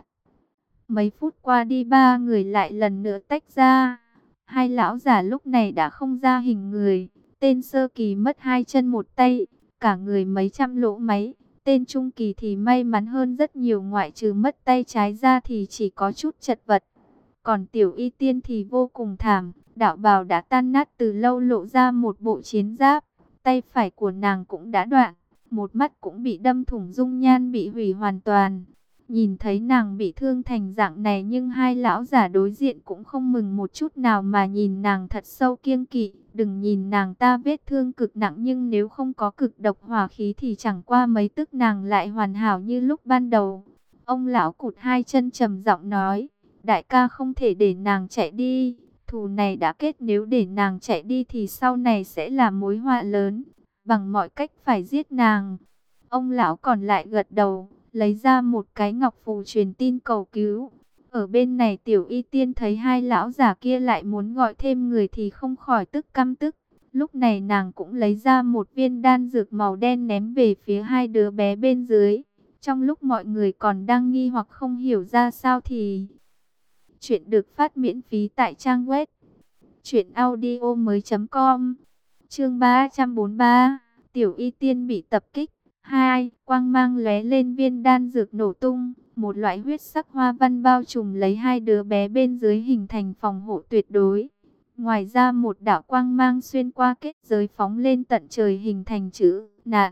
Mấy phút qua đi, ba người lại lần nữa tách ra. Hai lão giả lúc này đã không ra hình người. Tên sơ kỳ mất hai chân một tay, cả người mấy trăm lỗ máy. Tên trung kỳ thì may mắn hơn rất nhiều, ngoại trừ mất tay trái ra thì chỉ có chút chật vật. Còn Tiểu Y Tiên thì vô cùng thảm, đạo bào đã tan nát từ lâu, lộ ra một bộ chiến giáp. Tay phải của nàng cũng đã đoạn, một mắt cũng bị đâm thủng, dung nhan bị hủy hoàn toàn. Nhìn thấy nàng bị thương thành dạng này, nhưng hai lão giả đối diện cũng không mừng một chút nào mà nhìn nàng thật sâu kiêng kỵ. Đừng nhìn nàng ta vết thương cực nặng, nhưng nếu không có cực độc hỏa khí thì chẳng qua mấy tức nàng lại hoàn hảo như lúc ban đầu. Ông lão cụt hai chân trầm giọng nói, đại ca không thể để nàng chạy đi. Thù này đã kết, nếu để nàng chạy đi thì sau này sẽ là mối họa lớn. Bằng mọi cách phải giết nàng. Ông lão còn lại gật đầu, lấy ra một cái ngọc phù truyền tin cầu cứu. Ở bên này Tiểu Y Tiên thấy hai lão giả kia lại muốn gọi thêm người thì không khỏi tức căm tức. Lúc này nàng cũng lấy ra một viên đan dược màu đen ném về phía hai đứa bé bên dưới. Trong lúc mọi người còn đang nghi hoặc không hiểu ra sao thì... Chuyện được phát miễn phí tại trang web truyện audio mới chấm com. Chương ba trăm bốn mươi ba, Tiểu Y Tiên bị tập kích. Hai, quang mang lóe lên, viên đan dược nổ tung, một loại huyết sắc hoa văn bao trùm lấy hai đứa bé bên dưới, hình thành phòng hộ tuyệt đối. Ngoài ra một đạo quang mang xuyên qua kết giới phóng lên tận trời, hình thành chữ nạn.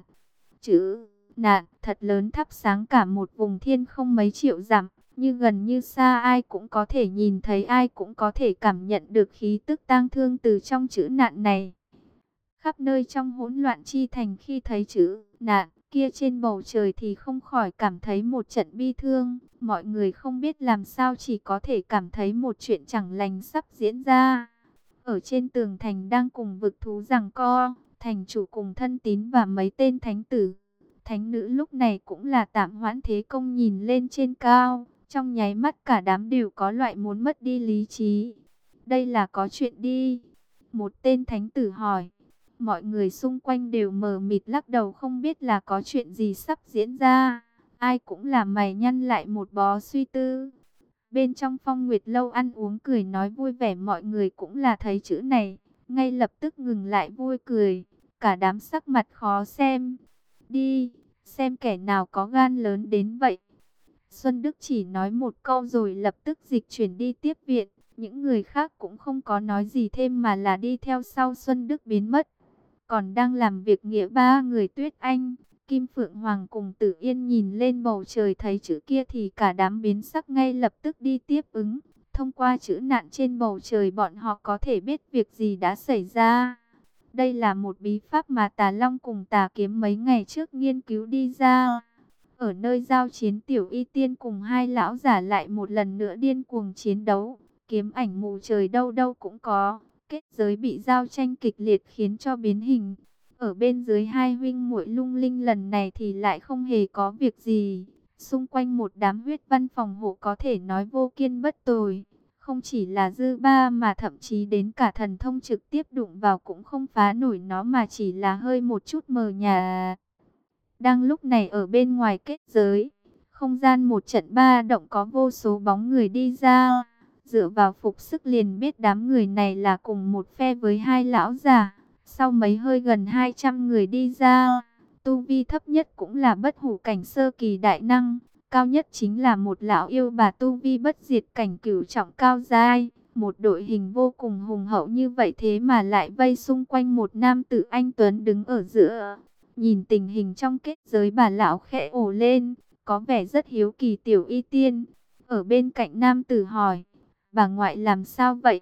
Chữ nạn thật lớn thắp sáng cả một vùng thiên không mấy triệu dặm, như gần như xa, ai cũng có thể nhìn thấy, ai cũng có thể cảm nhận được khí tức tang thương từ trong chữ nạn này. Khắp nơi trong hỗn loạn chi thành khi thấy chữ nạn kia trên bầu trời thì không khỏi cảm thấy một trận bi thương. Mọi người không biết làm sao, chỉ có thể cảm thấy một chuyện chẳng lành sắp diễn ra. Ở trên tường thành đang cùng vực thú giằng co, thành chủ cùng thân tín và mấy tên thánh tử, thánh nữ lúc này cũng là tạm hoãn thế công, nhìn lên trên cao. Trong nháy mắt cả đám đều có loại muốn mất đi lý trí. Đây là có chuyện đi? Một tên thánh tử hỏi. Mọi người xung quanh đều mờ mịt lắc đầu, không biết là có chuyện gì sắp diễn ra. Ai cũng là mày nhăn lại một bó suy tư. Bên trong Phong Nguyệt lâu ăn uống cười nói vui vẻ, mọi người cũng là thấy chữ này, ngay lập tức ngừng lại vui cười. Cả đám sắc mặt khó xem. Đi, xem kẻ nào có gan lớn đến vậy. Xuân Đức chỉ nói một câu rồi lập tức dịch chuyển đi tiếp viện. Những người khác cũng không có nói gì thêm mà là đi theo sau Xuân Đức biến mất. Còn đang làm việc nghĩa ba người Tuyết Anh, Kim Phượng Hoàng cùng Tử Yên nhìn lên bầu trời thấy chữ kia thì cả đám biến sắc, ngay lập tức đi tiếp ứng. Thông qua chữ nạn trên bầu trời, bọn họ có thể biết việc gì đã xảy ra. Đây là một bí pháp mà Tà Long cùng Tà Kiếm mấy ngày trước nghiên cứu đi ra. Ở nơi giao chiến, Tiểu Y Tiên cùng hai lão giả lại một lần nữa điên cuồng chiến đấu. Kiếm ảnh mù trời đâu đâu cũng có. Kết giới bị giao tranh kịch liệt khiến cho biến hình. Ở bên dưới hai huynh muội Lung Linh lần này thì lại không hề có việc gì. Xung quanh một đám huyết văn phòng hộ có thể nói vô kiên bất tồi. Không chỉ là dư ba mà thậm chí đến cả thần thông trực tiếp đụng vào cũng không phá nổi nó mà chỉ là hơi một chút mờ nhà. Đang lúc này ở bên ngoài kết giới, không gian một trận ba động có vô số bóng người đi ra. Dựa vào phục sức liền biết đám người này là cùng một phe với hai lão già. Sau mấy hơi gần hai trăm người đi ra, tu vi thấp nhất cũng là bất hủ cảnh sơ kỳ đại năng. Cao nhất chính là một lão yêu bà tu vi bất diệt cảnh cửu trọng cao giai. Một đội hình vô cùng hùng hậu như vậy thế mà lại vây xung quanh một nam tử anh tuấn đứng ở giữa. Nhìn tình hình trong kết giới bà lão khẽ ồ lên, có vẻ rất hiếu kỳ. Tiểu Y Tiên ở bên cạnh nam tử hỏi, bà ngoại làm sao vậy?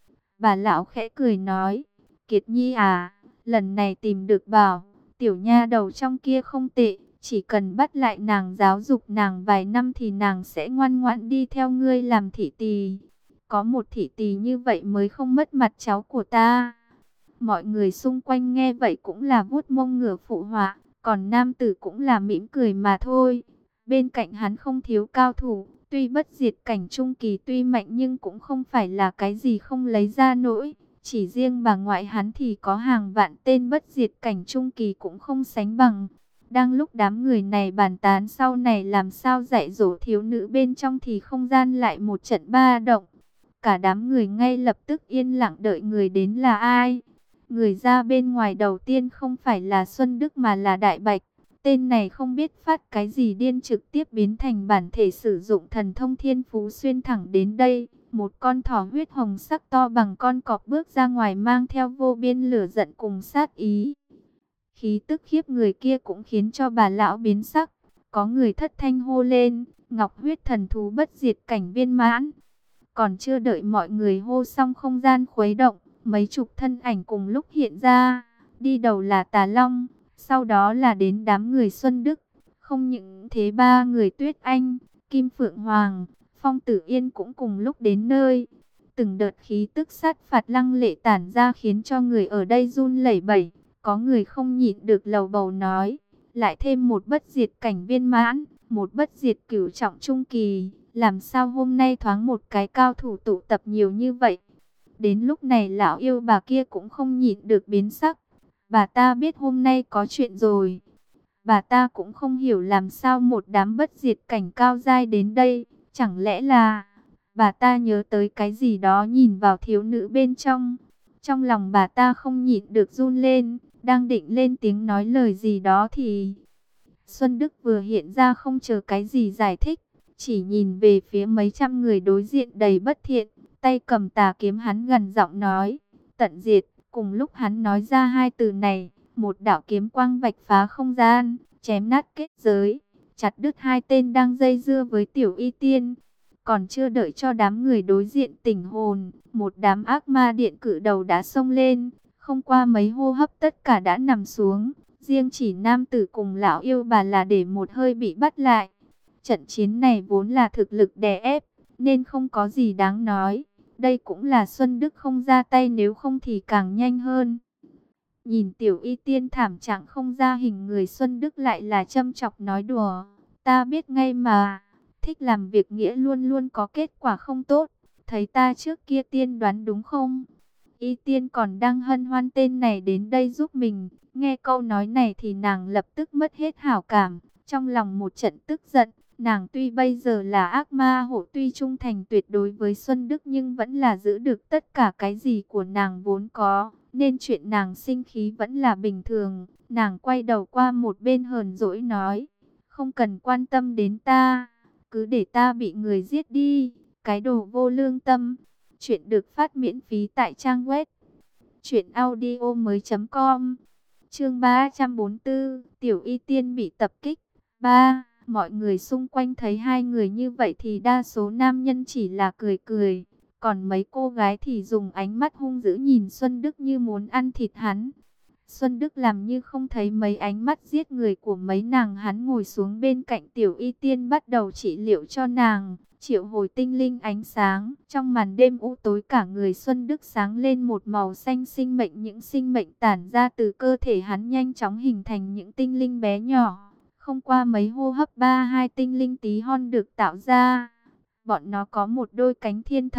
Bà lão khẽ cười nói, Kiệt Nhi à, lần này tìm được bảo, tiểu nha đầu trong kia không tệ, chỉ cần bắt lại nàng giáo dục nàng vài năm thì nàng sẽ ngoan ngoãn đi theo ngươi làm thị tỳ. Có một thị tỳ như vậy mới không mất mặt cháu của ta. Mọi người xung quanh nghe vậy cũng là vuốt mông ngửa phụ họa, còn nam tử cũng là mỉm cười mà thôi. Bên cạnh hắn không thiếu cao thủ, tuy bất diệt cảnh trung kỳ tuy mạnh nhưng cũng không phải là cái gì không lấy ra nổi. Chỉ riêng bà ngoại hắn thì có hàng vạn tên bất diệt cảnh trung kỳ cũng không sánh bằng. Đang lúc đám người này bàn tán sau này làm sao dạy dỗ thiếu nữ bên trong thì không gian lại một trận ba động. Cả đám người ngay lập tức yên lặng đợi người đến là ai. Người ra bên ngoài đầu tiên không phải là Xuân Đức mà là Đại Bạch. Tên này không biết phát cái gì điên trực tiếp biến thành bản thể sử dụng thần thông thiên phú xuyên thẳng đến đây. Một con thỏ huyết hồng sắc to bằng con cọp bước ra ngoài mang theo vô biên lửa giận cùng sát ý. Khí tức khiếp người kia cũng khiến cho bà lão biến sắc. Có người thất thanh hô lên, Ngọc huyết thần thú bất diệt cảnh viên mãn. Còn chưa đợi mọi người hô xong không gian khuấy động, mấy chục thân ảnh cùng lúc hiện ra. Đi đầu là Tà Long, sau đó là đến đám người Xuân Đức. Không những thế ba người Tuyết Anh, Kim Phượng Hoàng, Phong Tử Yên cũng cùng lúc đến nơi. Từng đợt khí tức sát phạt lăng lệ tản ra khiến cho người ở đây run lẩy bẩy. Có người không nhịn được lầu bầu nói, lại thêm một bất diệt cảnh viên mãn, một bất diệt cửu trọng trung kỳ. Làm sao hôm nay thoáng một cái cao thủ tụ tập nhiều như vậy? Đến lúc này lão yêu bà kia cũng không nhịn được biến sắc. Bà ta biết hôm nay có chuyện rồi. Bà ta cũng không hiểu làm sao một đám bất diệt cảnh cao giai đến đây. Chẳng lẽ là bà ta nhớ tới cái gì đó nhìn vào thiếu nữ bên trong. Trong lòng bà ta không nhịn được run lên. Đang định lên tiếng nói lời gì đó thì Xuân Đức vừa hiện ra không chờ cái gì giải thích. Chỉ nhìn về phía mấy trăm người đối diện đầy bất thiện. Tay cầm tà kiếm hắn gần giọng nói, tận diệt. Cùng lúc hắn nói ra hai từ này, một đạo kiếm quang vạch phá không gian, chém nát kết giới, chặt đứt hai tên đang dây dưa với Tiểu Y Tiên. Còn chưa đợi cho đám người đối diện tỉnh hồn, một đám ác ma điện cự đầu đã xông lên, không qua mấy hô hấp tất cả đã nằm xuống. Riêng chỉ nam tử cùng lão yêu bà là để một hơi bị bắt lại. Trận chiến này vốn là thực lực đè ép, nên không có gì đáng nói. Đây cũng là Xuân Đức không ra tay, nếu không thì càng nhanh hơn. Nhìn Tiểu Y Tiên thảm trạng không ra hình người, Xuân Đức lại là châm chọc nói đùa. Ta biết ngay mà, thích làm việc nghĩa luôn luôn có kết quả không tốt. Thấy ta trước kia tiên đoán đúng không? Y Tiên còn đang hân hoan tên này đến đây giúp mình. Nghe câu nói này thì nàng lập tức mất hết hảo cảm. Trong lòng một trận tức giận. Nàng tuy bây giờ là ác ma hộ, tuy trung thành tuyệt đối với Xuân Đức nhưng vẫn là giữ được tất cả cái gì của nàng vốn có. Nên chuyện nàng sinh khí vẫn là bình thường. Nàng quay đầu qua một bên hờn dỗi nói, không cần quan tâm đến ta, cứ để ta bị người giết đi, cái đồ vô lương tâm. Chuyện được phát miễn phí tại trang web truyện audio mới chấm com. Chương ba trăm bốn mươi tư, Tiểu Y Tiên bị tập kích. ba. Mọi người xung quanh thấy hai người như vậy thì đa số nam nhân chỉ là cười cười. Còn mấy cô gái thì dùng ánh mắt hung dữ nhìn Xuân Đức như muốn ăn thịt hắn. Xuân Đức làm như không thấy mấy ánh mắt giết người của mấy nàng. Hắn ngồi xuống bên cạnh Tiểu Y Tiên bắt đầu trị liệu cho nàng, triệu hồi tinh linh ánh sáng. Trong màn đêm u tối cả người Xuân Đức sáng lên một màu xanh sinh mệnh. Những sinh mệnh tản ra từ cơ thể hắn nhanh chóng hình thành những tinh linh bé nhỏ. Không qua mấy hô hấp ba hai tinh linh tí hon được tạo ra. Bọn nó có một đôi cánh thiên thần,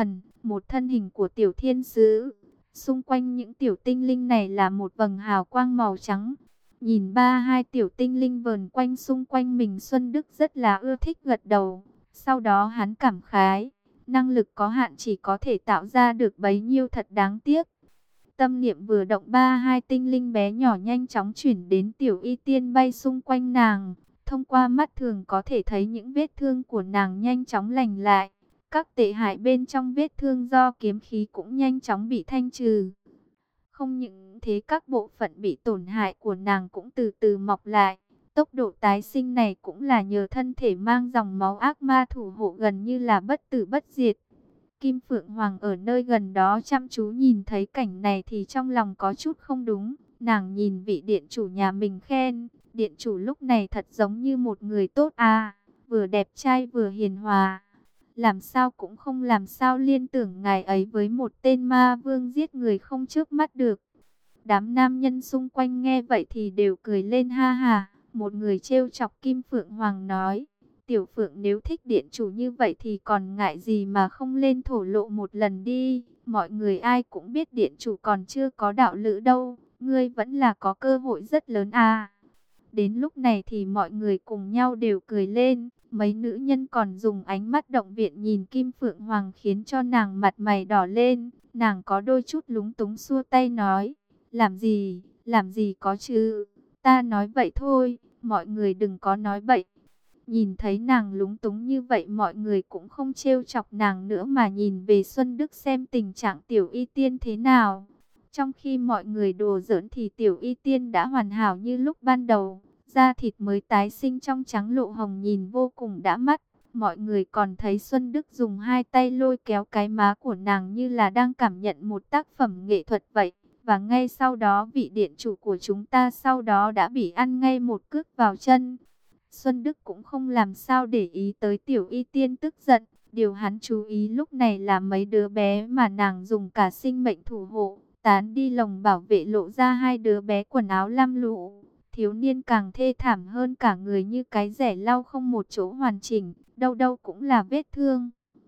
một thân hình của tiểu thiên sứ. Xung quanh những tiểu tinh linh này là một vầng hào quang màu trắng. Nhìn ba hai tiểu tinh linh vờn quanh xung quanh mình, Xuân Đức rất là ưa thích, gật đầu. Sau đó hắn cảm khái, năng lực có hạn, chỉ có thể tạo ra được bấy nhiêu, thật đáng tiếc. Tâm niệm vừa động, ba hai tinh linh bé nhỏ nhanh chóng chuyển đến tiểu y tiên bay xung quanh nàng. Thông qua mắt thường có thể thấy những vết thương của nàng nhanh chóng lành lại. Các tệ hại bên trong vết thương do kiếm khí cũng nhanh chóng bị thanh trừ. Không những thế, các bộ phận bị tổn hại của nàng cũng từ từ mọc lại. Tốc độ tái sinh này cũng là nhờ thân thể mang dòng máu ác ma thủ hộ gần như là bất tử bất diệt. Kim Phượng Hoàng ở nơi gần đó chăm chú nhìn thấy cảnh này thì trong lòng có chút không đúng. Nàng nhìn vị điện chủ nhà mình khen, điện chủ lúc này thật giống như một người tốt à, vừa đẹp trai vừa hiền hòa. Làm sao cũng không làm sao liên tưởng ngài ấy với một tên ma vương giết người không chớp mắt được. Đám nam nhân xung quanh nghe vậy thì đều cười lên ha ha. Một người trêu chọc Kim Phượng Hoàng nói, Tiểu Phượng nếu thích điện chủ như vậy thì còn ngại gì mà không lên thổ lộ một lần đi. Mọi người ai cũng biết điện chủ còn chưa có đạo lữ đâu, ngươi vẫn là có cơ hội rất lớn à. Đến lúc này thì mọi người cùng nhau đều cười lên. Mấy nữ nhân còn dùng ánh mắt động viện nhìn Kim Phượng Hoàng khiến cho nàng mặt mày đỏ lên. Nàng có đôi chút lúng túng xua tay nói, làm gì, làm gì có chứ, ta nói vậy thôi, mọi người đừng có nói bậy. Nhìn thấy nàng lúng túng như vậy, mọi người cũng không trêu chọc nàng nữa mà nhìn về Xuân Đức xem tình trạng tiểu y tiên thế nào. Trong khi mọi người đùa giỡn thì tiểu y tiên đã hoàn hảo như lúc ban đầu. Da thịt mới tái sinh trong trắng lộ hồng nhìn vô cùng đã mắt. Mọi người còn thấy Xuân Đức dùng hai tay lôi kéo cái má của nàng như là đang cảm nhận một tác phẩm nghệ thuật vậy. Và ngay sau đó vị điện chủ của chúng ta sau đó đã bị ăn ngay một cước vào chân. Xuân Đức cũng không làm sao để ý tới tiểu y tiên tức giận. Điều hắn chú ý lúc này là mấy đứa bé mà nàng dùng cả sinh mệnh thủ hộ, tán đi lồng bảo vệ lộ ra hai đứa bé quần áo lam lũ. Thiếu niên càng thê thảm hơn, cả người như cái rẻ lau không một chỗ hoàn chỉnh, đâu đâu cũng là vết thương.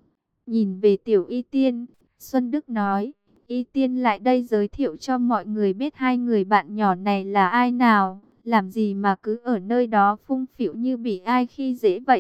Nhìn về tiểu y tiên, Xuân Đức nói, y tiên lại đây giới thiệu cho mọi người biết hai người bạn nhỏ này là ai nào, làm gì mà cứ ở nơi đó phung phịu như bị ai khi dễ vậy.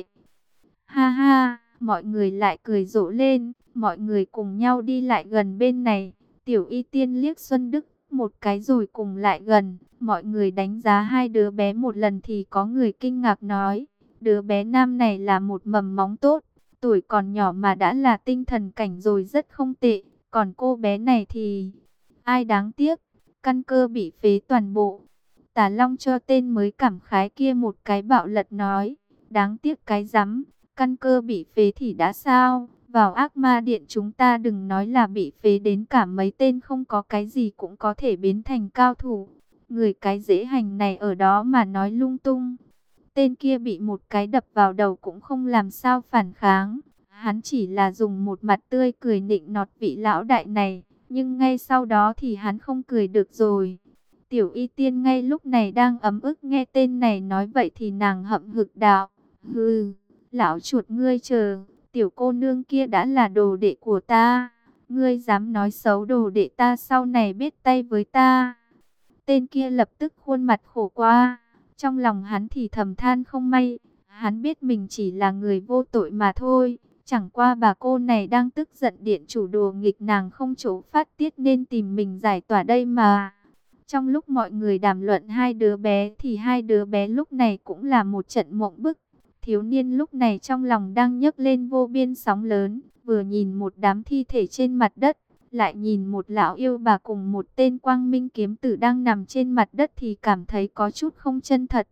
Ha ha, mọi người lại cười rộ lên, mọi người cùng nhau đi lại gần bên này, tiểu y tiên liếc Xuân Đức một cái rồi cùng lại gần. Mọi người đánh giá hai đứa bé một lần thì có người kinh ngạc nói, đứa bé nam này là một mầm móng tốt, tuổi còn nhỏ mà đã là tinh thần cảnh rồi, rất không tệ. Còn cô bé này thì, ai đáng tiếc, căn cơ bị phế toàn bộ. Tả Long cho tên mới cảm khái kia một cái bạo lật nói, đáng tiếc cái rắm, căn cơ bị phế thì đã sao, vào ác ma điện chúng ta đừng nói là bị phế, đến cả mấy tên không có cái gì cũng có thể biến thành cao thủ. Người cái dễ hành này ở đó mà nói lung tung. Tên kia bị một cái đập vào đầu cũng không làm sao phản kháng. Hắn chỉ là dùng một mặt tươi cười nịnh nọt vị lão đại này. Nhưng ngay sau đó thì hắn không cười được rồi. Tiểu y tiên ngay lúc này đang ấm ức nghe tên này nói vậy thì nàng hậm hực đạo. Hừ, lão chuột ngươi chờ, tiểu cô nương kia đã là đồ đệ của ta. Ngươi dám nói xấu đồ đệ ta, sau này biết tay với ta. Tên kia lập tức khuôn mặt khổ qua. Trong lòng hắn thì thầm than không may. Hắn biết mình chỉ là người vô tội mà thôi. Chẳng qua bà cô này đang tức giận điện chủ đùa nghịch nàng không chỗ phát tiết nên tìm mình giải tỏa đây mà. Trong lúc mọi người đàm luận hai đứa bé thì hai đứa bé lúc này cũng là một trận mộng bức. Thiếu niên lúc này trong lòng đang nhấc lên vô biên sóng lớn. Vừa nhìn một đám thi thể trên mặt đất, lại nhìn một lão yêu bà cùng một tên quang minh kiếm tử đang nằm trên mặt đất thì cảm thấy có chút không chân thật.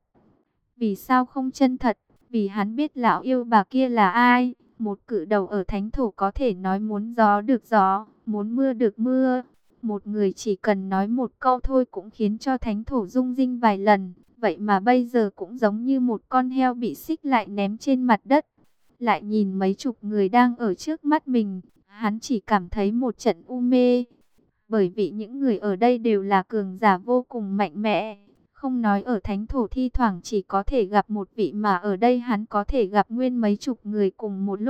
Vì sao không chân thật? Vì hắn biết lão yêu bà kia là ai. Một cự đầu ở thánh thổ có thể nói muốn gió được gió, muốn mưa được mưa. Một người chỉ cần nói một câu thôi cũng khiến cho thánh thổ rung rinh vài lần. Vậy mà bây giờ cũng giống như một con heo bị xích lại ném trên mặt đất. Lại nhìn mấy chục người đang ở trước mắt mình, hắn chỉ cảm thấy một trận u mê. Bởi vì những người ở đây đều là cường giả vô cùng mạnh mẽ. Không nói ở thánh thổ thi thoảng chỉ có thể gặp một vị, mà ở đây hắn có thể gặp nguyên mấy chục người cùng một lúc.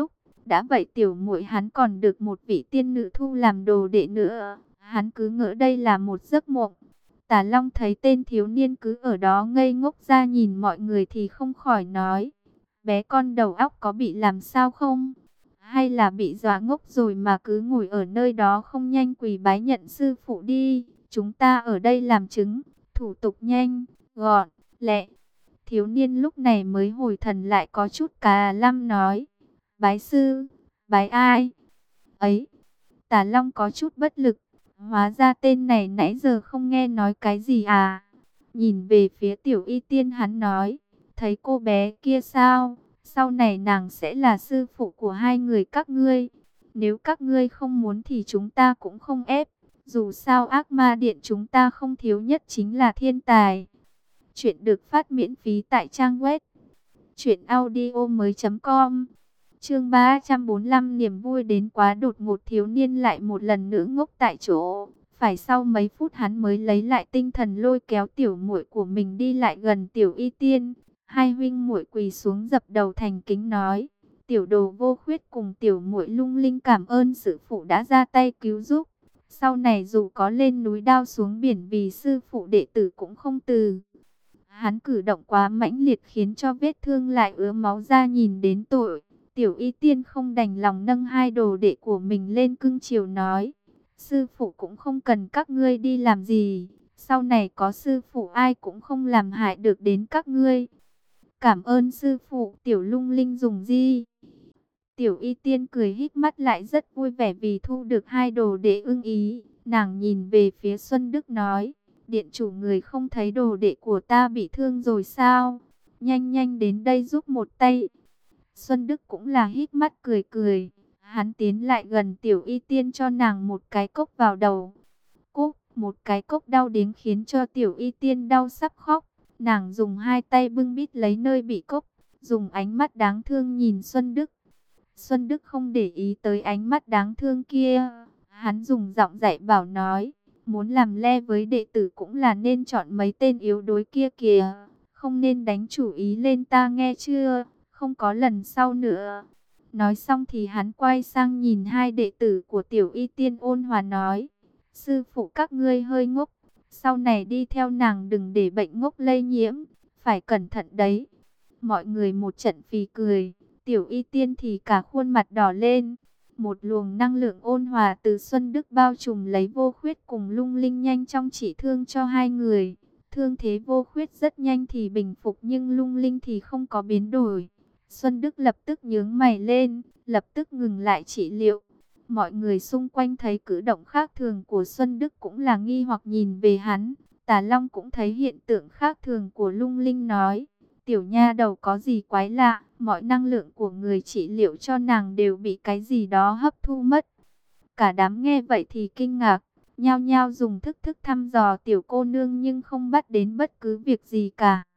Đã vậy tiểu muội hắn còn được một vị tiên nữ thu làm đồ đệ nữa. Hắn cứ ngỡ đây là một giấc mộng. Tả Long thấy tên thiếu niên cứ ở đó ngây ngốc ra nhìn mọi người thì không khỏi nói: bé con đầu óc có bị làm sao không? Hay là bị dọa ngốc rồi mà cứ ngồi ở nơi đó không nhanh quỳ bái nhận sư phụ đi. Chúng ta ở đây làm chứng, thủ tục nhanh, gọn, lẹ. Thiếu niên lúc này mới hồi thần lại có chút cà lăm nói: bái sư, bái ai? Ấy, Tả Long có chút bất lực. Hóa ra tên này nãy giờ không nghe nói cái gì à? Nhìn về phía Tiểu Y Tiên hắn nói: thấy cô bé kia sao? Sau này nàng sẽ là sư phụ của hai người các ngươi. Nếu các ngươi không muốn thì chúng ta cũng không ép. Dù sao ác ma điện chúng ta không thiếu nhất chính là thiên tài. Chuyện được phát miễn phí tại trang web truyện audio mới chấm com. Chương ba trăm bốn mươi lăm niềm vui đến quá đột ngột, thiếu niên lại một lần nữa ngốc tại chỗ. Phải sau mấy phút hắn mới lấy lại tinh thần lôi kéo tiểu muội của mình đi lại gần Tiểu Y Tiên. Hai huynh muội quỳ xuống dập đầu thành kính nói: tiểu đồ Vô Khuyết cùng tiểu muội Lung Linh cảm ơn sư phụ đã ra tay cứu giúp. Sau này dù có lên núi đao xuống biển vì sư phụ đệ tử cũng không từ. Hắn cử động quá mãnh liệt khiến cho vết thương lại ứa máu ra nhìn đến tội. Tiểu Y Tiên không đành lòng nâng hai đồ đệ của mình lên cưng chiều nói: sư phụ cũng không cần các ngươi đi làm gì. Sau này có sư phụ ai cũng không làm hại được đến các ngươi. Cảm ơn sư phụ. Tiểu Lung Linh dùng gì? Tiểu Y Tiên cười híp mắt lại rất vui vẻ vì thu được hai đồ đệ ưng ý. Nàng nhìn về phía Xuân Đức nói: điện chủ người không thấy đồ đệ của ta bị thương rồi sao? Nhanh nhanh đến đây giúp một tay. Xuân Đức cũng là híp mắt cười cười. Hắn tiến lại gần Tiểu Y Tiên cho nàng một cái cốc vào đầu. Cốc, một cái cốc đau đến khiến cho Tiểu Y Tiên đau sắp khóc. Nàng dùng hai tay bưng bít lấy nơi bị cốc, dùng ánh mắt đáng thương nhìn Xuân Đức. Xuân Đức không để ý tới ánh mắt đáng thương kia. Hắn dùng giọng dạy bảo nói: muốn làm le với đệ tử cũng là nên chọn mấy tên yếu đuối kia kìa. Không nên đánh chủ ý lên ta nghe chưa? Không có lần sau nữa. Nói xong thì hắn quay sang nhìn hai đệ tử của Tiểu Y Tiên ôn hòa nói: sư phụ các ngươi hơi ngốc. Sau này đi theo nàng đừng để bệnh ngốc lây nhiễm. Phải cẩn thận đấy. Mọi người một trận phì cười. Tiểu Y Tiên thì cả khuôn mặt đỏ lên. Một luồng năng lượng ôn hòa từ Xuân Đức bao trùm lấy Vô Khuyết cùng Lung Linh nhanh chóng trị thương cho hai người. Thương thế Vô Khuyết rất nhanh thì bình phục nhưng Lung Linh thì không có biến đổi. Xuân Đức lập tức nhướng mày lên, lập tức ngừng lại trị liệu. Mọi người xung quanh thấy cử động khác thường của Xuân Đức cũng là nghi hoặc nhìn về hắn. Tả Long cũng thấy hiện tượng khác thường của Lung Linh nói: tiểu nha đầu có gì quái lạ, mọi năng lượng của người trị liệu cho nàng đều bị cái gì đó hấp thu mất. Cả đám nghe vậy thì kinh ngạc, nhao nhao dùng thức thức thăm dò tiểu cô nương nhưng không bắt đến bất cứ việc gì cả.